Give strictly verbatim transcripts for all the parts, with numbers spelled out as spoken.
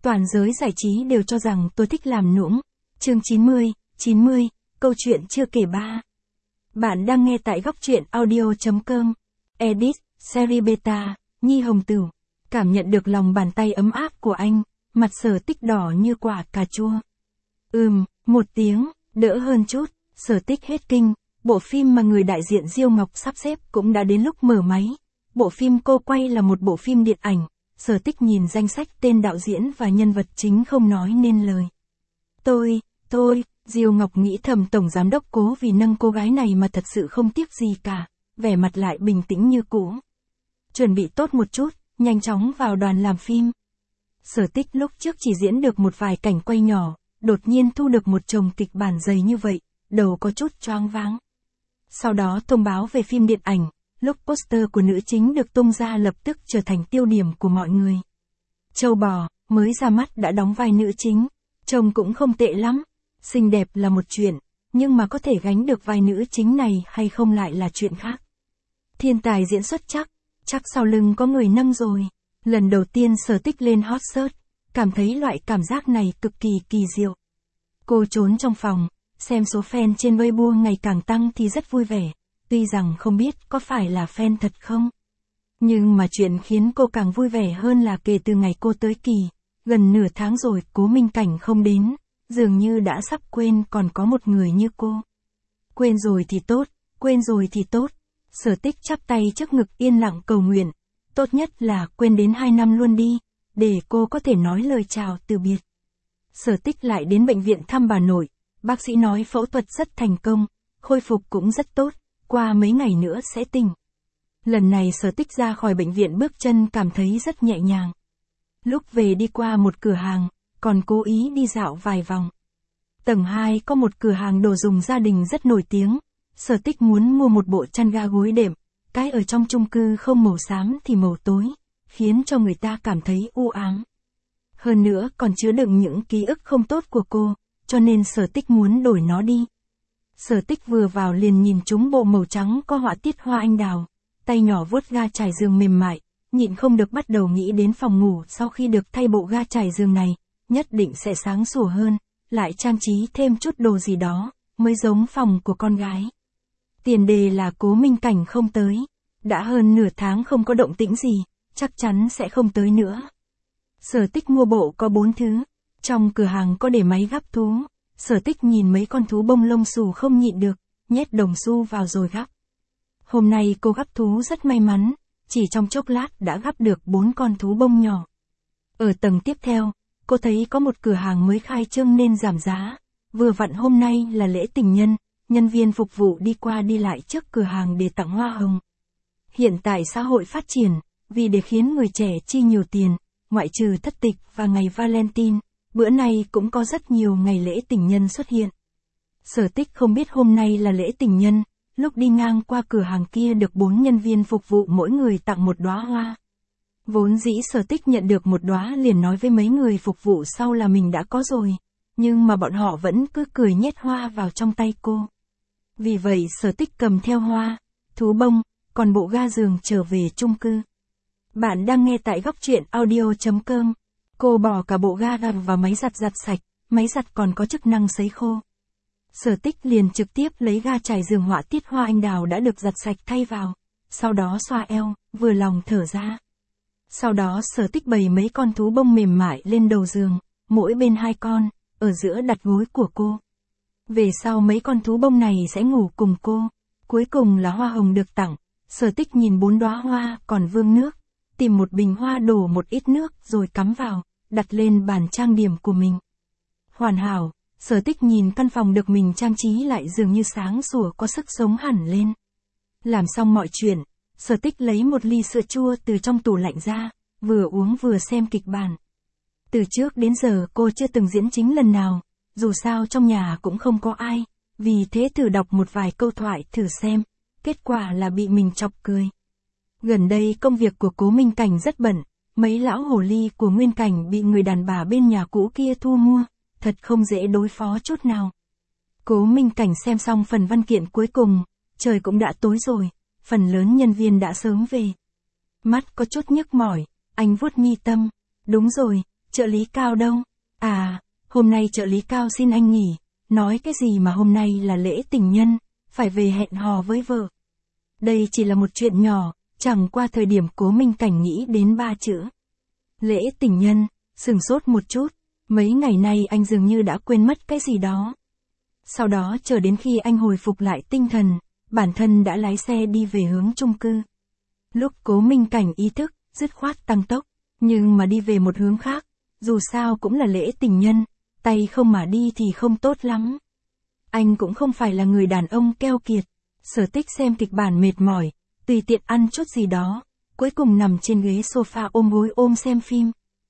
Toàn giới giải trí đều cho rằng tôi thích làm nũng. Chương chín mươi, chín mươi, câu chuyện chưa kể ba. Bạn đang nghe tại góc truyện audio chấm com. Edit, series beta, Nhi Hồng Tửu. Cảm nhận được lòng bàn tay ấm áp của anh, mặt Sở Tích đỏ như quả cà chua. Ừm, một tiếng, đỡ hơn chút, Sở Tích hết kinh. Bộ phim mà người đại diện Diêu Ngọc sắp xếp cũng đã đến lúc mở máy. Bộ phim cô quay là một bộ phim điện ảnh. Sở Tích nhìn danh sách tên đạo diễn và nhân vật chính không nói nên lời. Tôi, tôi, Diêu Ngọc nghĩ thầm tổng giám đốc Cố vì nâng cô gái này mà thật sự không tiếc gì cả, vẻ mặt lại bình tĩnh như cũ. Chuẩn bị tốt một chút, nhanh chóng vào đoàn làm phim. Sở Tích lúc trước chỉ diễn được một vài cảnh quay nhỏ, đột nhiên thu được một chồng kịch bản dày như vậy, đầu có chút choáng váng. Sau đó thông báo về phim điện ảnh, lúc poster của nữ chính được tung ra lập tức trở thành tiêu điểm của mọi người. Châu bò, mới ra mắt đã đóng vai nữ chính, trông cũng không tệ lắm, xinh đẹp là một chuyện, nhưng mà có thể gánh được vai nữ chính này hay không lại là chuyện khác. Thiên tài diễn xuất chắc, chắc sau lưng có người nâng rồi. Lần đầu tiên Sở Tích lên hot search, cảm thấy loại cảm giác này cực kỳ kỳ diệu. Cô trốn trong phòng, xem số fan trên Weibo ngày càng tăng thì rất vui vẻ, tuy rằng không biết có phải là fan thật không. Nhưng mà chuyện khiến cô càng vui vẻ hơn là kể từ ngày cô tới Kỳ, gần nửa tháng rồi Cố Minh Cảnh không đến, dường như đã sắp quên còn có một người như cô. Quên rồi thì tốt, quên rồi thì tốt. Sở Tích chắp tay trước ngực yên lặng cầu nguyện, tốt nhất là quên đến hai năm luôn đi, để cô có thể nói lời chào từ biệt. Sở Tích lại đến bệnh viện thăm bà nội, bác sĩ nói phẫu thuật rất thành công, khôi phục cũng rất tốt, qua mấy ngày nữa sẽ tỉnh. Lần này Sở Tích ra khỏi bệnh viện bước chân cảm thấy rất nhẹ nhàng. Lúc về đi qua một cửa hàng, còn cố ý đi dạo vài vòng. Tầng hai có một cửa hàng đồ dùng gia đình rất nổi tiếng. Sở Tích muốn mua một bộ chăn ga gối đệm, cái ở trong chung cư không màu xám thì màu tối, khiến cho người ta cảm thấy u ám. Hơn nữa còn chứa đựng những ký ức không tốt của cô, cho nên Sở Tích muốn đổi nó đi. Sở Tích vừa vào liền nhìn trúng bộ màu trắng có họa tiết hoa anh đào, tay nhỏ vuốt ga trải giường mềm mại, nhịn không được bắt đầu nghĩ đến phòng ngủ sau khi được thay bộ ga trải giường này, nhất định sẽ sáng sủa hơn, lại trang trí thêm chút đồ gì đó, mới giống phòng của con gái. Tiền đề là Cố Minh Cảnh không tới, đã hơn nửa tháng không có động tĩnh gì, chắc chắn sẽ không tới nữa. Sở Tích mua bộ có bốn thứ, trong cửa hàng có để máy gắp thú, Sở Tích nhìn mấy con thú bông lông xù không nhịn được, nhét đồng xu vào rồi gắp. Hôm nay cô gắp thú rất may mắn, chỉ trong chốc lát đã gắp được bốn con thú bông nhỏ. Ở tầng tiếp theo, cô thấy có một cửa hàng mới khai trương nên giảm giá, vừa vặn hôm nay là lễ tình nhân. Nhân viên phục vụ đi qua đi lại trước cửa hàng để tặng hoa hồng. Hiện tại xã hội phát triển, vì để khiến người trẻ chi nhiều tiền, ngoại trừ thất tịch và ngày Valentine, bữa nay cũng có rất nhiều ngày lễ tình nhân xuất hiện. Sở Tích không biết hôm nay là lễ tình nhân, lúc đi ngang qua cửa hàng kia được bốn nhân viên phục vụ mỗi người tặng một đóa hoa. Vốn dĩ Sở Tích nhận được một đóa liền nói với mấy người phục vụ sau là mình đã có rồi, nhưng mà bọn họ vẫn cứ cười nhét hoa vào trong tay cô. Vì vậy Sở Tích cầm theo hoa, thú bông, còn bộ ga giường trở về chung cư. Bạn đang nghe tại góc truyện audio chấm com. Cô bỏ cả bộ ga vào máy giặt giặt sạch, máy giặt còn có chức năng sấy khô. Sở Tích liền trực tiếp lấy ga trải giường họa tiết hoa anh đào đã được giặt sạch thay vào, sau đó xoa eo, vừa lòng thở ra. Sau đó Sở Tích bày mấy con thú bông mềm mại lên đầu giường, mỗi bên hai con, ở giữa đặt gối của cô. Về sau mấy con thú bông này sẽ ngủ cùng cô. Cuối cùng là hoa hồng được tặng. Sở Tích nhìn bốn đóa hoa còn vương nước, tìm một bình hoa đổ một ít nước rồi cắm vào, đặt lên bàn trang điểm của mình. Hoàn hảo, Sở Tích nhìn căn phòng được mình trang trí lại dường như sáng sủa có sức sống hẳn lên. Làm xong mọi chuyện, Sở Tích lấy một ly sữa chua từ trong tủ lạnh ra, vừa uống vừa xem kịch bản. Từ trước đến giờ cô chưa từng diễn chính lần nào. Dù sao trong nhà cũng không có ai, vì thế thử đọc một vài câu thoại thử xem, kết quả là bị mình chọc cười. Gần đây công việc của Cố Minh Cảnh rất bận, mấy lão hồ ly của Nguyên Cảnh bị người đàn bà bên nhà cũ kia thu mua, thật không dễ đối phó chút nào. Cố Minh Cảnh xem xong phần văn kiện cuối cùng, trời cũng đã tối rồi, phần lớn nhân viên đã sớm về. Mắt có chút nhức mỏi, anh vuốt mi tâm, đúng rồi, Trợ lý Cao đâu? À, hôm nay trợ lý Cao xin anh nghỉ, nói cái gì mà hôm nay là lễ tình nhân, phải về hẹn hò với vợ. Đây chỉ là một chuyện nhỏ, chẳng qua thời điểm Cố Minh Cảnh nghĩ đến ba chữ. Lễ tình nhân, sửng sốt một chút, mấy ngày nay anh dường như đã quên mất cái gì đó. Sau đó chờ đến khi anh hồi phục lại tinh thần, bản thân đã lái xe đi về hướng chung cư. Lúc Cố Minh Cảnh ý thức, dứt khoát tăng tốc, nhưng mà đi về một hướng khác, dù sao cũng là lễ tình nhân, tay không mà đi thì không tốt lắm. Anh cũng không phải là người đàn ông keo kiệt, Sở Tích xem kịch bản mệt mỏi, tùy tiện ăn chút gì đó, cuối cùng nằm trên ghế sofa ôm gối ôm xem phim.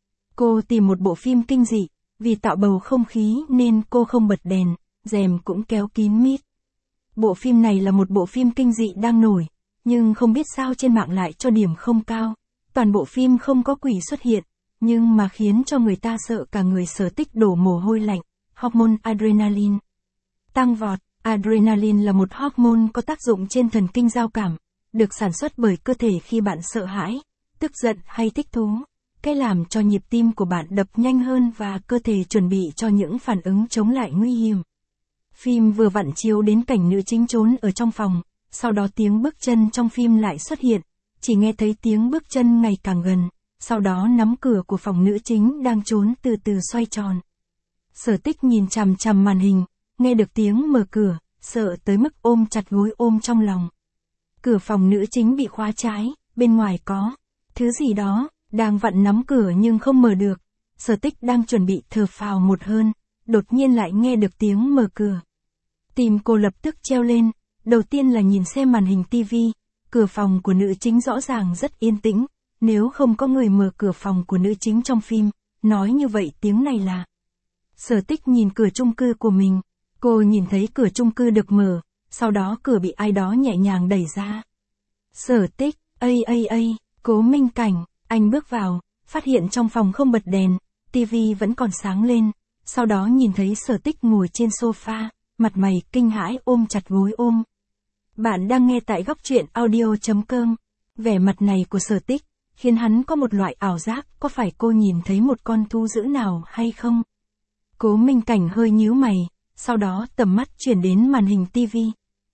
Cô tìm một bộ phim kinh dị, vì tạo bầu không khí nên cô không bật đèn, rèm cũng kéo kín mít. Bộ phim này là một bộ phim kinh dị đang nổi, nhưng không biết sao trên mạng lại cho điểm không cao. Toàn bộ phim không có quỷ xuất hiện, nhưng mà khiến cho người ta sợ cả người. Sở Tích đổ mồ hôi lạnh, hormone adrenaline tăng vọt. Adrenaline là một hormone có tác dụng trên thần kinh giao cảm, được sản xuất bởi cơ thể khi bạn sợ hãi, tức giận hay thích thú, cái làm cho nhịp tim của bạn đập nhanh hơn và cơ thể chuẩn bị cho những phản ứng chống lại nguy hiểm. Phim vừa vặn chiếu đến cảnh nữ chính trốn ở trong phòng, sau đó tiếng bước chân trong phim lại xuất hiện, chỉ nghe thấy tiếng bước chân ngày càng gần, sau đó nắm cửa của phòng nữ chính đang trốn từ từ xoay tròn. Sở Tích nhìn chằm chằm màn hình, nghe được tiếng mở cửa, sợ tới mức ôm chặt gối ôm trong lòng. Cửa phòng nữ chính bị khóa trái, bên ngoài có thứ gì đó, đang vặn nắm cửa nhưng không mở được. Sở Tích đang chuẩn bị thở phào một hơi, đột nhiên lại nghe được tiếng mở cửa. Tim cô lập tức treo lên, đầu tiên là nhìn xem màn hình tivi, cửa phòng của nữ chính rõ ràng rất yên tĩnh, nếu không có người mở cửa phòng của nữ chính trong phim, nói như vậy tiếng này là. Sở Tích nhìn cửa chung cư của mình, cô nhìn thấy cửa chung cư được mở, sau đó cửa bị ai đó nhẹ nhàng đẩy ra. Sở Tích, ây ây ây, Cố Minh Cảnh, anh bước vào, phát hiện trong phòng không bật đèn, tivi vẫn còn sáng lên, sau đó nhìn thấy Sở Tích ngồi trên sofa, mặt mày kinh hãi ôm chặt gối ôm. Bạn đang nghe tại góc truyện audio chấm com. Vẻ mặt này của Sở Tích khiến hắn có một loại ảo giác, có phải cô nhìn thấy một con thú dữ nào hay không? Cố Minh Cảnh hơi nhíu mày, sau đó tầm mắt chuyển đến màn hình tivi.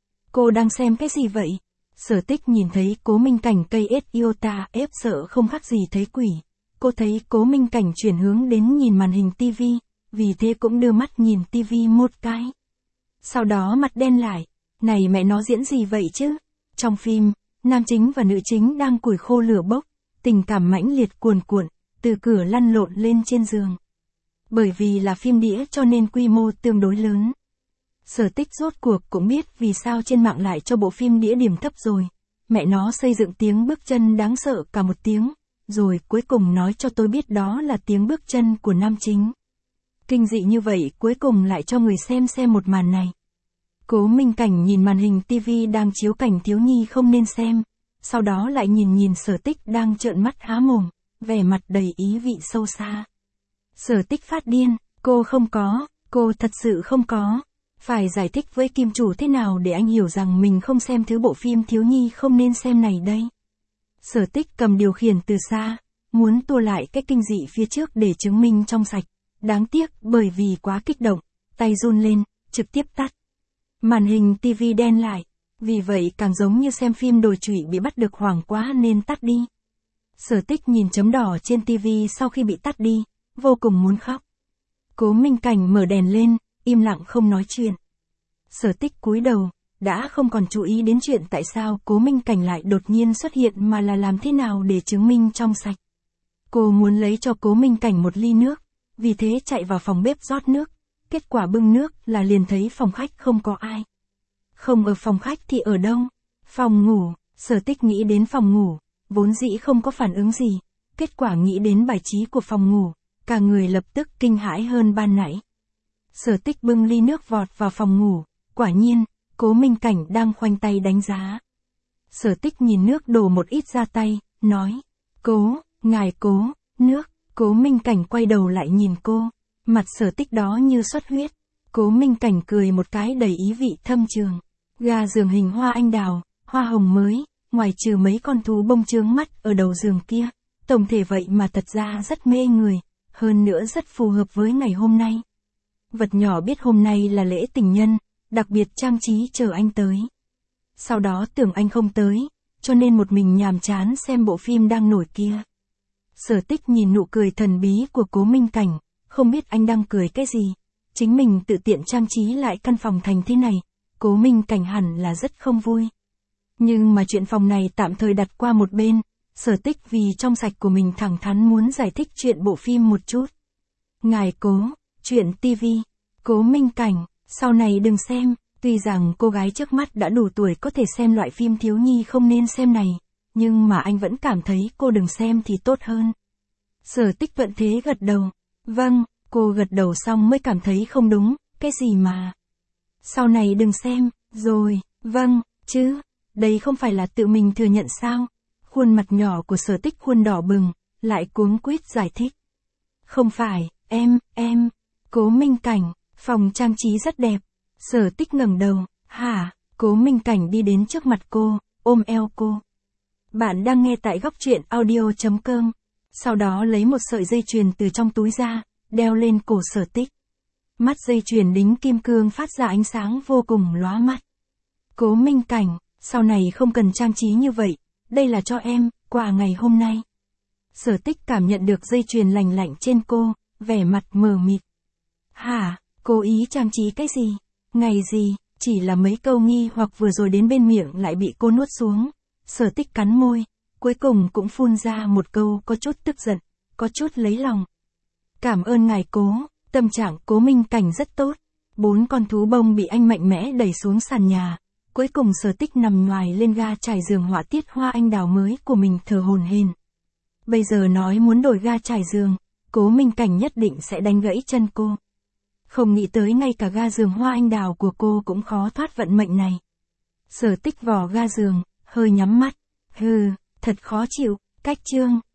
Cô đang xem cái gì vậy? Sở Tích nhìn thấy Cố Minh Cảnh cây ết iota ép sợ không khác gì thấy quỷ. Cô thấy Cố Minh Cảnh chuyển hướng đến nhìn màn hình tivi, vì thế cũng đưa mắt nhìn tivi một cái. Sau đó mặt đen lại, này mẹ nó diễn gì vậy chứ? Trong phim, nam chính và nữ chính đang củi khô lửa bốc, tình cảm mãnh liệt cuồn cuộn, từ cửa lăn lộn lên trên giường. Bởi vì là phim đĩa cho nên quy mô tương đối lớn. Sở Tích rốt cuộc cũng biết vì sao trên mạng lại cho bộ phim đĩa điểm thấp rồi. Mẹ nó xây dựng tiếng bước chân đáng sợ cả một tiếng, rồi cuối cùng nói cho tôi biết đó là tiếng bước chân của nam chính. Kinh dị như vậy cuối cùng lại cho người xem xem một màn này. Cố Minh Cảnh nhìn màn hình tivi đang chiếu cảnh thiếu nhi không nên xem, sau đó lại nhìn nhìn Sở Tích đang trợn mắt há mồm, vẻ mặt đầy ý vị sâu xa. Sở Tích phát điên, cô không có, cô thật sự không có. Phải giải thích với kim chủ thế nào để anh hiểu rằng mình không xem thứ bộ phim thiếu nhi không nên xem này đây. Sở Tích cầm điều khiển từ xa, muốn tua lại cái kinh dị phía trước để chứng minh trong sạch. Đáng tiếc bởi vì quá kích động, tay run lên, trực tiếp tắt. Màn hình tivi đen lại, vì vậy càng giống như xem phim đồi trụy bị bắt được hoảng quá nên tắt đi. Sở Tích nhìn chấm đỏ trên tivi sau khi bị tắt đi, vô cùng muốn khóc. Cố Minh Cảnh mở đèn lên, im lặng không nói chuyện. Sở Tích cúi đầu, đã không còn chú ý đến chuyện tại sao Cố Minh Cảnh lại đột nhiên xuất hiện mà là làm thế nào để chứng minh trong sạch. Cô muốn lấy cho Cố Minh Cảnh một ly nước, vì thế chạy vào phòng bếp rót nước, kết quả bưng nước là liền thấy phòng khách không có ai. Không ở phòng khách thì ở đâu? Phòng ngủ. Sở Tích nghĩ đến phòng ngủ, vốn dĩ không có phản ứng gì, kết quả nghĩ đến bài trí của phòng ngủ, cả người lập tức kinh hãi hơn ban nãy. Sở Tích bưng ly nước vọt vào phòng ngủ, quả nhiên, Cố Minh Cảnh đang khoanh tay đánh giá. Sở Tích nhìn nước đổ một ít ra tay, nói, Cố, ngài Cố, nước. Cố Minh Cảnh quay đầu lại nhìn cô, mặt Sở Tích đó như xuất huyết. Cố Minh Cảnh cười một cái đầy ý vị thâm trường. Ga giường hình hoa anh đào, hoa hồng mới, ngoài trừ mấy con thú bông chướng mắt ở đầu giường kia, tổng thể vậy mà thật ra rất mê người, hơn nữa rất phù hợp với ngày hôm nay. Vật nhỏ biết hôm nay là lễ tình nhân, đặc biệt trang trí chờ anh tới. Sau đó tưởng anh không tới, cho nên một mình nhàm chán xem bộ phim đang nổi kia. Sở Tích nhìn nụ cười thần bí của Cố Minh Cảnh, không biết anh đang cười cái gì. Chính mình tự tiện trang trí lại căn phòng thành thế này, Cố Minh Cảnh hẳn là rất không vui. Nhưng mà chuyện phòng này tạm thời đặt qua một bên, Sở Tích vì trong sạch của mình thẳng thắn muốn giải thích chuyện bộ phim một chút. Ngài Cố, chuyện ti vi, Cố Minh Cảnh, sau này đừng xem, tuy rằng cô gái trước mắt đã đủ tuổi có thể xem loại phim thiếu nhi không nên xem này, nhưng mà anh vẫn cảm thấy cô đừng xem thì tốt hơn. Sở Tích thuận thế gật đầu. Vâng, cô gật đầu xong mới cảm thấy không đúng, cái gì mà. Sau này đừng xem, rồi, vâng, chứ, đây không phải là tự mình thừa nhận sao? Khuôn mặt nhỏ của Sở Tích khuôn đỏ bừng, lại cuống quýt giải thích. Không phải, em, em, Cố Minh Cảnh, phòng trang trí rất đẹp. Sở Tích ngẩng đầu, hả? Cố Minh Cảnh đi đến trước mặt cô, ôm eo cô. Bạn đang nghe tại góc truyện audio chấm com. Sau đó lấy một sợi dây chuyền từ trong túi ra, đeo lên cổ Sở Tích. Mắt dây chuyền đính kim cương phát ra ánh sáng vô cùng lóa mắt. Cố Minh Cảnh, sau này không cần trang trí như vậy, đây là cho em, quà ngày hôm nay. Sở Tích cảm nhận được dây chuyền lành lạnh trên cô, vẻ mặt mờ mịt. Hả, cố ý trang trí cái gì? Ngày gì? Chỉ là mấy câu nghi hoặc vừa rồi đến bên miệng lại bị cô nuốt xuống. Sở Tích cắn môi, cuối cùng cũng phun ra một câu có chút tức giận, có chút lấy lòng. Cảm ơn ngài Cố, tâm trạng Cố Minh Cảnh rất tốt. Bốn con thú bông bị anh mạnh mẽ đẩy xuống sàn nhà. Cuối cùng Sở Tích nằm nhoài lên ga trải giường họa tiết hoa anh đào mới của mình thở hổn hển. Bây giờ nói muốn đổi ga trải giường, Cố Minh Cảnh nhất định sẽ đánh gãy chân cô. Không nghĩ tới ngay cả ga giường hoa anh đào của cô cũng khó thoát vận mệnh này. Sở Tích vò ga giường, hơi nhắm mắt. Hừ, thật khó chịu, cách chương.